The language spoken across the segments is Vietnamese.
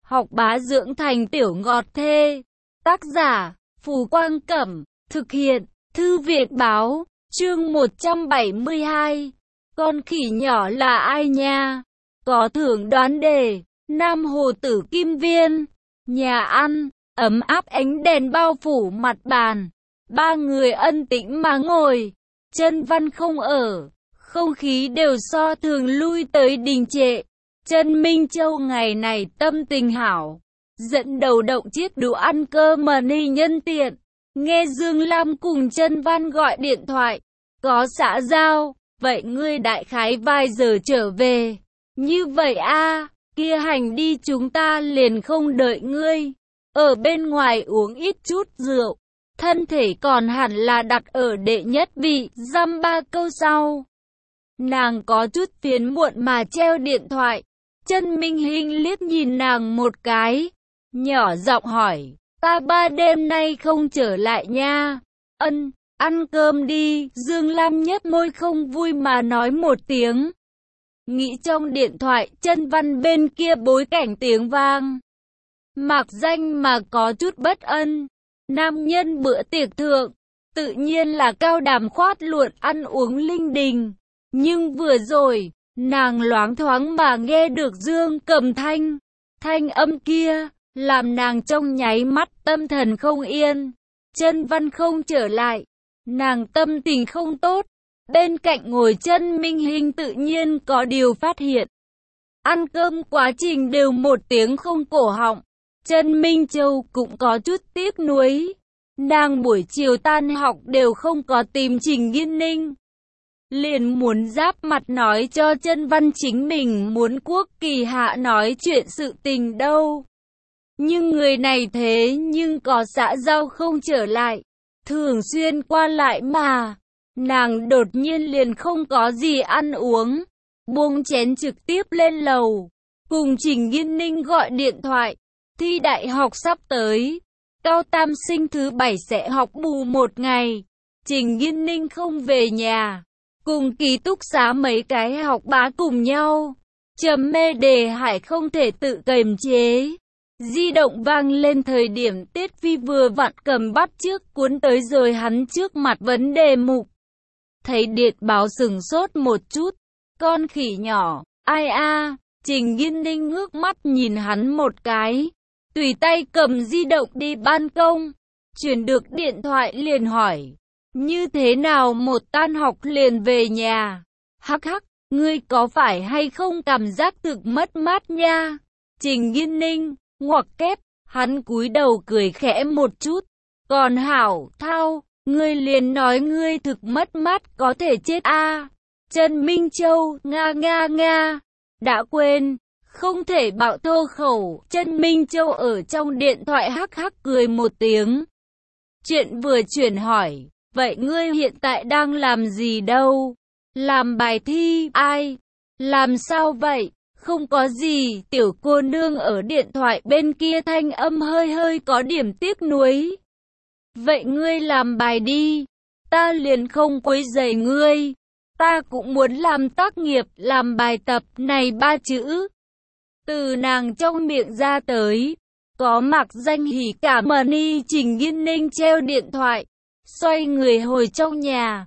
học bá dưỡng thành tiểu ngọt thê. Tác giả, Phù Quang Cẩm, thực hiện, Thư Viện Báo, chương 172. Con khỉ nhỏ là ai nha? Có thưởng đoán đề, Nam Hồ Tử Kim Viên. Nhà ăn, ấm áp ánh đèn bao phủ mặt bàn. Ba người ân tĩnh mà ngồi. Chân Văn không ở, không khí đều so thường lui tới đình trệ. Trần Minh Châu ngày này tâm tình hảo, dẫn đầu động chiếc đũa ăn cơm mà ni nhân tiện. Nghe Dương Lam cùng Trần Văn gọi điện thoại, có xã giao, vậy ngươi đại khái vài giờ trở về. Như vậy a, kia hành đi, chúng ta liền không đợi ngươi. Ở bên ngoài uống ít chút rượu, thân thể còn hẳn là đặt ở đệ nhất vị. Dăm ba câu sau, nàng có chút phiền muộn mà treo điện thoại. Trần Minh Hinh liếc nhìn nàng một cái, nhỏ giọng hỏi, ta ba đêm nay không trở lại nha. Ân, ăn cơm đi. Dương Lam nhếch môi không vui mà nói một tiếng. Nghĩ trong điện thoại, Trần Văn bên kia bối cảnh tiếng vang, mạc danh mà có chút bất ân. Nam nhân bữa tiệc thượng, tự nhiên là cao đàm khoát luận ăn uống linh đình. Nhưng vừa rồi, nàng loáng thoáng mà nghe được Dương Cầm thanh âm kia, làm nàng trong nháy mắt tâm thần không yên. Trần Văn không trở lại, nàng tâm tình không tốt. Bên cạnh ngồi Trần Minh Hinh tự nhiên có điều phát hiện. Ăn cơm quá trình đều một tiếng không cổ họng. Trần Minh Châu cũng có chút tiếc nuối. Nàng buổi chiều tan học đều không có tìm Trình Nghiên Ninh, liền muốn giáp mặt nói cho Trần Văn chính mình muốn Quốc Kỳ Hạ nói chuyện sự tình đâu. Nhưng người này thế nhưng có xã giao không trở lại, thường xuyên qua lại mà. Nàng đột nhiên liền không có gì ăn uống, buông chén trực tiếp lên lầu, cùng Trình Nghiên Ninh gọi điện thoại. Thi đại học sắp tới, cao tam sinh thứ 7 sẽ học bù một ngày. Trình Nghiên Ninh không về nhà, cùng ký túc xá mấy cái học bá cùng nhau trầm mê đề hải không thể tự kiềm chế. Di động vang lên thời điểm Tiết Phi vừa vặn cầm bắt trước cuốn tới rồi hắn trước mặt vấn đề mục. Thấy điện báo sừng sốt một chút, con khỉ nhỏ, ai a? Trình Nghiên Ninh ngước mắt nhìn hắn một cái, tùy tay cầm di động đi ban công, chuyển được điện thoại liền hỏi, như thế nào một tan học liền về nhà? Hắc hắc, ngươi có phải hay không cảm giác thực mất mát nha? Trình Nghiên Ninh, ngoặc kép, hắn cúi đầu cười khẽ một chút, còn hảo thao. Ngươi liền nói ngươi thực mất mát có thể chết a. Trần Minh Châu, nga, đã quên, không thể bạo thô khẩu. Trần Minh Châu ở trong điện thoại hắc hắc cười một tiếng. Chuyện vừa chuyển hỏi, vậy ngươi hiện tại đang làm gì đâu? Làm bài thi, ai? Làm sao vậy? Không có gì, tiểu cô nương ở điện thoại bên kia thanh âm hơi có điểm tiếc nuối. Vậy ngươi làm bài đi, ta liền không quấy rầy ngươi. Ta cũng muốn làm tác nghiệp, làm bài tập này ba chữ. Từ nàng trong miệng ra tới, có mặc danh hỉ cả mà ni. Trình Nghiên Ninh treo điện thoại, xoay người hồi trong nhà.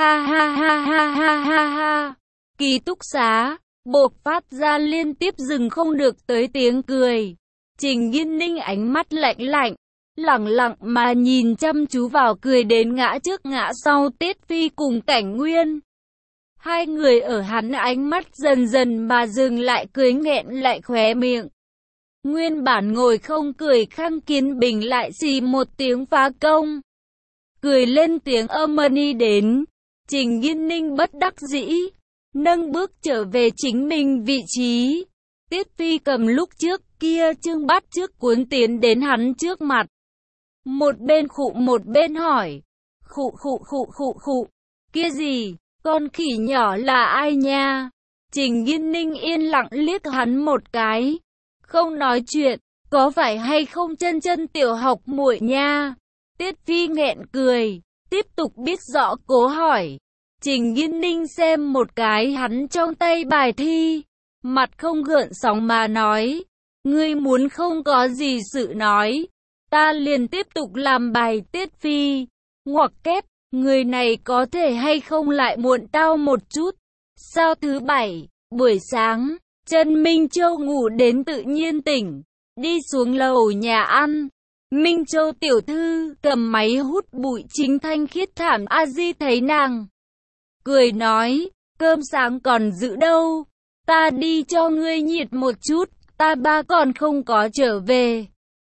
Ha. Ký túc xá, bộc phát ra liên tiếp dừng không được tới tiếng cười. Trình Nghiên Ninh ánh mắt lạnh lạnh, lẳng lặng mà nhìn chăm chú vào cười đến ngã trước ngã sau Tiết Phi cùng Cảnh Nguyên. Hai người ở hắn ánh mắt dần dần mà dừng lại, cười nghẹn lại khóe miệng. Nguyên bản ngồi không cười Khang Kiến Bình lại xì một tiếng phá công, cười lên tiếng Amani đến. Trình Nghiên Ninh bất đắc dĩ, nâng bước trở về chính mình vị trí. Tiết Phi cầm lúc trước kia chương bắt trước cuốn tiến đến hắn trước mặt. Một bên khụ một bên hỏi, khụ, kia gì, con khỉ nhỏ là ai nha? Trình Nghiên Ninh yên lặng liếc hắn một cái, không nói chuyện, có phải hay không chân tiểu học muội nha? Tiết Phi nghẹn cười, tiếp tục biết rõ cố hỏi. Trình Nghiên Ninh xem một cái hắn trong tay bài thi, mặt không gợn sóng mà nói, Ngươi muốn không có gì sự nói, ta liền tiếp tục làm bài tiết phi. Ngoặc kép, người này có thể hay không lại muộn tao một chút. Sao thứ bảy, buổi sáng, Trần Minh Châu ngủ đến tự nhiên tỉnh, đi xuống lầu nhà ăn. Minh Châu tiểu thư cầm máy hút bụi chính thanh khiết thảm a di thấy nàng, cười nói, cơm sáng còn giữ đâu, ta đi cho ngươi nhiệt một chút, ta ba còn không có trở về.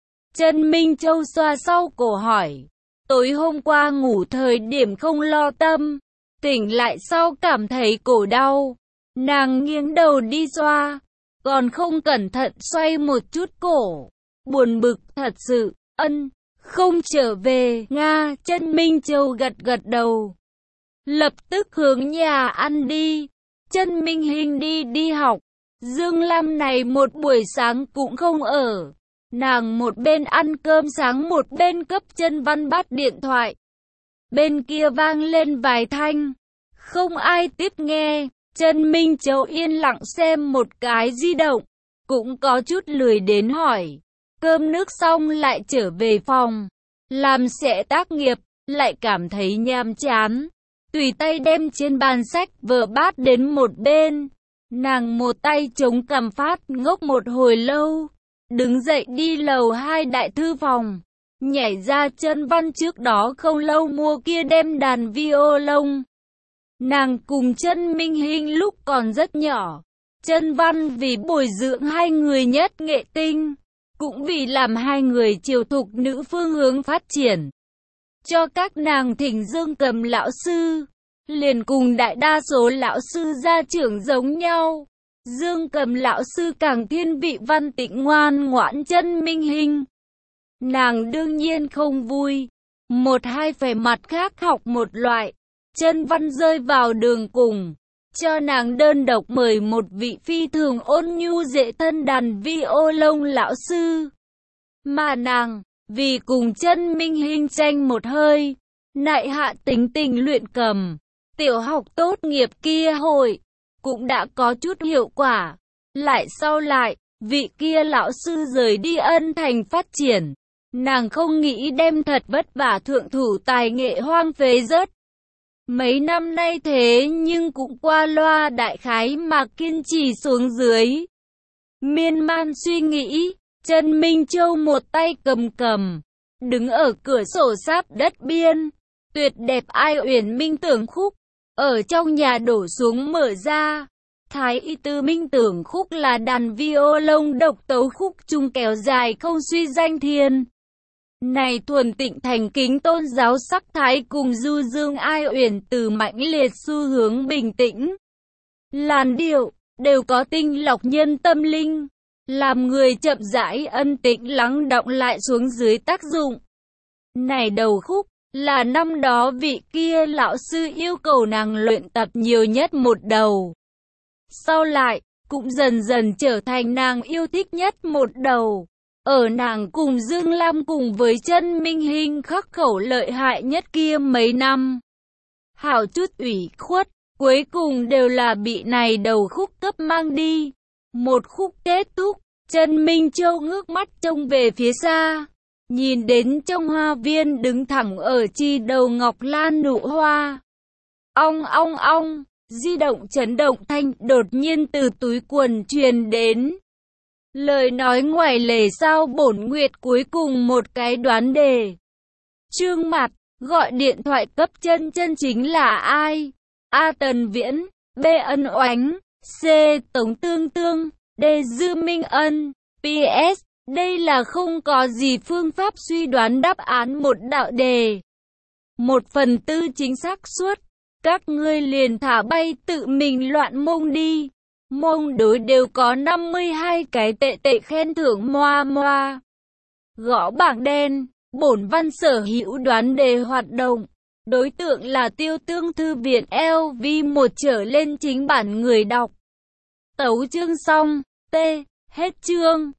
Trần Minh Châu xoa sau cổ hỏi, tối hôm qua ngủ thời điểm không lo tâm, tỉnh lại sau cảm thấy cổ đau, nàng nghiêng đầu đi xoa, còn không cẩn thận xoay một chút cổ, buồn bực thật sự. Không trở về, Nga. Trần Minh Châu gật gật đầu, lập tức hướng nhà ăn đi. Trần Minh Hinh đi học, Dương Lam này một buổi sáng cũng không ở. Nàng một bên ăn cơm sáng một bên cấp Trần Văn bắt điện thoại. Bên kia vang lên vài thanh, không ai tiếp nghe. Trần Minh Châu yên lặng xem một cái di động, cũng có chút lười đến hỏi. Cơm nước xong lại trở về phòng, làm sẽ tác nghiệp, lại cảm thấy nhàm chán. Tùy tay đem trên bàn sách vở bát đến một bên. Nàng một tay chống cằm phát ngốc một hồi lâu. Đứng dậy đi lầu 2 đại thư phòng. Nhảy ra Trần Văn trước đó không lâu mua kia đem đàn violon. Nàng cùng Trần Minh Hinh lúc còn rất nhỏ. Trần Văn vì bồi dưỡng hai người nhất nghệ tinh, cũng vì làm hai người chiều thục nữ phương hướng phát triển, cho các nàng thỉnh Dương Cầm lão sư, liền cùng đại đa số lão sư gia trưởng giống nhau. Dương Cầm lão sư càng thiên vị văn tịnh ngoan ngoãn Trần Minh Hinh. Nàng đương nhiên không vui, một hai phải mặt khác học một loại. Trần Văn rơi vào đường cùng, cho nàng đơn độc mời một vị phi thường ôn nhu dễ thân đàn violon lão sư. Mà nàng, vì cùng Trần Minh Hinh tranh một hơi, nại hạ tính tình luyện cầm. Tiểu học tốt nghiệp kia hội, cũng đã có chút hiệu quả. Lại sau lại, vị kia lão sư rời đi Ân Thành phát triển. Nàng không nghĩ đem thật vất vả thượng thủ tài nghệ hoang phế rớt. Mấy năm nay thế nhưng cũng qua loa đại khái mà kiên trì xuống dưới. Miên man suy nghĩ, Trần Minh Châu một tay cầm, đứng ở cửa sổ sáp đất biên. Tuyệt đẹp Ai Uyển Minh Tưởng khúc, ở trong nhà đổ xuống mở ra. Thái y tư Minh Tưởng khúc là đàn violon độc tấu khúc chung kéo dài không suy danh thiên. Này thuần tịnh thành kính tôn giáo sắc thái cùng du dương Ai Uyển từ mãnh liệt xu hướng bình tĩnh. Làn điệu, đều có tinh lọc nhân tâm linh, làm người chậm rãi ân tĩnh lắng đọng lại xuống dưới tác dụng. Này đầu khúc, là năm đó vị kia lão sư yêu cầu nàng luyện tập nhiều nhất một đầu. Sau lại, cũng dần dần trở thành nàng yêu thích nhất một đầu. Ở nàng cùng Dương Lam cùng với Trần Minh Hinh khắc khẩu lợi hại nhất kia mấy năm. Hảo chút ủy khuất, cuối cùng đều là bị này đầu khúc cấp mang đi. Một khúc kết thúc, Trần Minh Châu ngước mắt trông về phía xa. Nhìn đến trong hoa viên đứng thẳng ở chi đầu ngọc lan nụ hoa. Ong ong ong, di động chấn động thanh đột nhiên từ túi quần truyền đến. Lời nói ngoài lề sao bổn nguyệt cuối cùng một cái đoán đề. Trương Mặt, gọi điện thoại cấp chân chính là ai? A. Tần Viễn, B. Ân Oánh, C. Tống Tương Tương, D. Dư Minh Ân. PS, đây là không có gì phương pháp suy đoán đáp án một đạo đề. 1/4 chính xác suốt, các ngươi liền thả bay tự mình loạn mông đi. Mông đối đều có 52 cái tệ khen thưởng moa moa. Gõ bảng đen, bổn văn sở hữu đoán đề hoạt động. Đối tượng là Tiêu Tương Thư viện LV1 trở lên chính bản người đọc. Tấu chương xong, T. Hết chương.